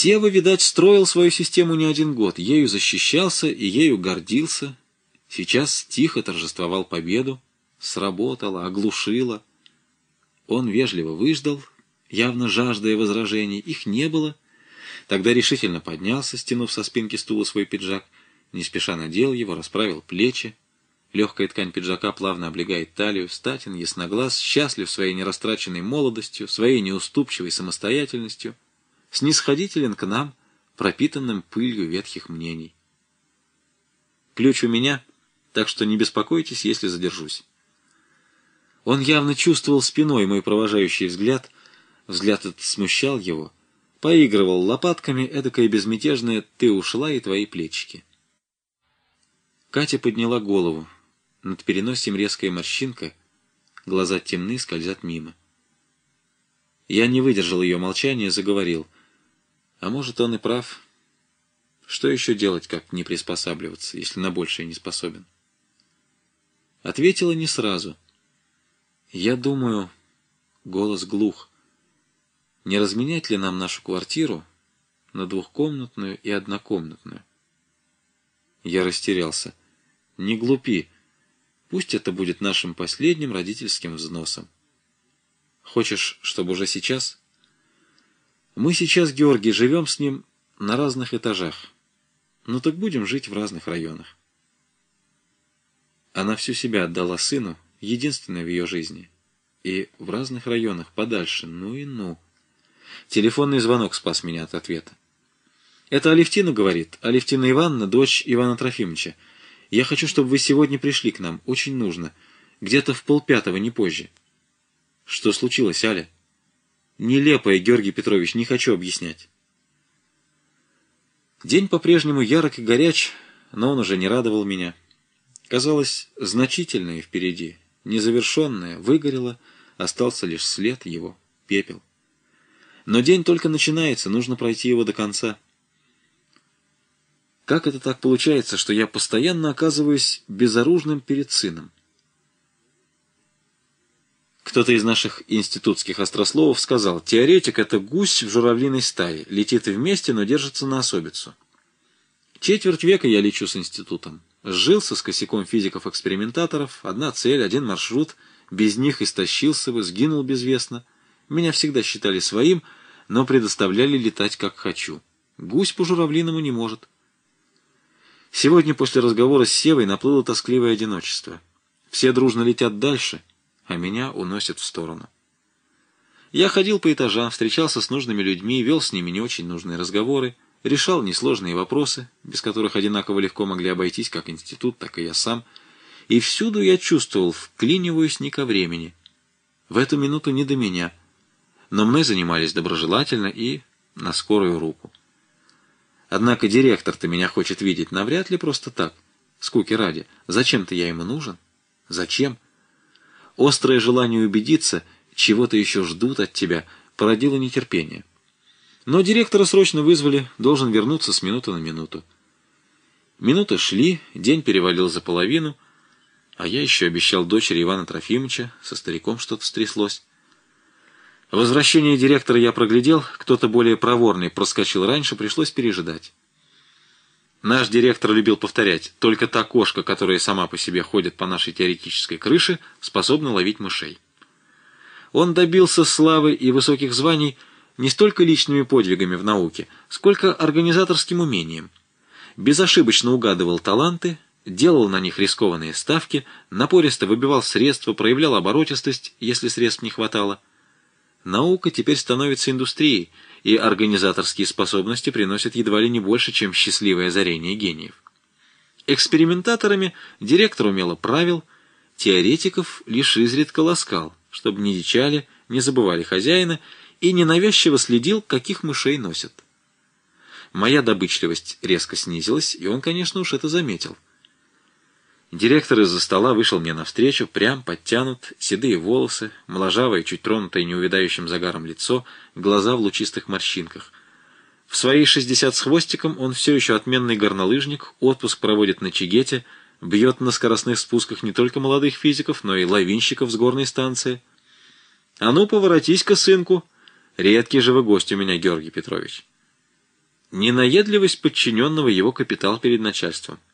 Сева, видать, строил свою систему не один год, ею защищался и ею гордился. Сейчас тихо торжествовал победу. Сработало, оглушило. Он вежливо выждал, явно жаждая возражений. Их не было. Тогда решительно поднялся, стянув со спинки стула свой пиджак, не спеша надел его, расправил плечи. Легкая ткань пиджака плавно облегает талию. Статен, ясноглаз, счастлив своей нерастраченной молодостью, своей неуступчивой самостоятельностью, снисходителен к нам, пропитанным пылью ветхих мнений. Ключ у меня, так что не беспокойтесь, если задержусь. Он явно чувствовал спиной мой провожающий взгляд. Взгляд этот смущал его. Поигрывал лопатками, эдакое безмятежное «ты ушла и твои плечики». Катя подняла голову. Над переносием резкая морщинка, глаза темны, скользят мимо. Я не выдержал ее молчания, заговорил. А может, он и прав. Что еще делать, как не приспосабливаться, если на большее не способен? Ответила не сразу. Я думаю, голос глух, не разменять ли нам нашу квартиру на двухкомнатную и однокомнатную? Я растерялся. Не глупи. Пусть это будет нашим последним родительским взносом. Хочешь, чтобы уже сейчас? Мы сейчас, Георгий, живем с ним на разных этажах. Ну так будем жить в разных районах. Она всю себя отдала сыну, единственное в ее жизни. И в разных районах, подальше, ну и ну. Телефонный звонок спас меня от ответа. Это Алевтина говорит. Алевтина Ивановна, дочь Ивана Трофимовича. Я хочу, чтобы вы сегодня пришли к нам. Очень нужно. Где-то в 4:30, не позже. Что случилось, Аля? Нелепое, Георгий Петрович, не хочу объяснять. День по-прежнему ярок и горяч, но он уже не радовал меня. Казалось, значительное впереди, незавершенное, выгорело, остался лишь след его, пепел. Но день только начинается, нужно пройти его до конца. Как это так получается, что я постоянно оказываюсь безоружным перед сыном? Кто-то из наших институтских острословов сказал: теоретик — это гусь в журавлиной стае, летит вместе, но держится на особицу. Четверть века я лечу с институтом. Сжился с косяком физиков-экспериментаторов, одна цель, один маршрут, без них истощился бы, сгинул безвестно. Меня всегда считали своим, но предоставляли летать как хочу. Гусь по журавлиному не может. Сегодня после разговора с Севой наплыло тоскливое одиночество. Все дружно летят дальше, а меня уносят в сторону. Я ходил по этажам, встречался с нужными людьми, вел с ними не очень нужные разговоры, решал несложные вопросы, без которых одинаково легко могли обойтись как институт, так и я сам. И всюду я чувствовал, вклиниваюсь не ко времени. В эту минуту не до меня. Но мной занимались доброжелательно и на скорую руку. Однако директор-то меня хочет видеть навряд ли просто так, скуки ради. Зачем-то я ему нужен? Зачем? Острое желание убедиться, чего-то еще ждут от тебя, породило нетерпение. Но директора срочно вызвали, должен вернуться с минуты на минуту. Минуты шли, день перевалил за половину, а я еще обещал дочери Ивана Трофимовича, со стариком что-то стряслось. Возвращение директора я проглядел, кто-то более проворный проскочил раньше, пришлось пережидать. Наш директор любил повторять: только та кошка, которая сама по себе ходит по нашей теоретической крыше, способна ловить мышей. Он добился славы и высоких званий не столько личными подвигами в науке, сколько организаторским умением. Безошибочно угадывал таланты, делал на них рискованные ставки, напористо выбивал средства, проявлял оборотистость, если средств не хватало. Наука теперь становится индустрией, и организаторские способности приносят едва ли не больше, чем счастливое озарение гениев. Экспериментаторами директор умело правил, теоретиков лишь изредка ласкал, чтобы не дичали, не забывали хозяина, и ненавязчиво следил, каких мышей носят. Моя добычливость резко снизилась, и он, конечно, уж это заметил. Директор из-за стола вышел мне навстречу, прям, подтянут, седые волосы, моложавое, чуть тронутое неувядающим загаром лицо, глаза в лучистых морщинках. В свои 60 с хвостиком он все еще отменный горнолыжник, отпуск проводит на Чигете, бьет на скоростных спусках не только молодых физиков, но и лавинщиков с горной станции. А ну, поворотись-ка, сынку! Редкий же вы гость у меня, Георгий Петрович. Ненаедливость подчиненного его капитал перед начальством.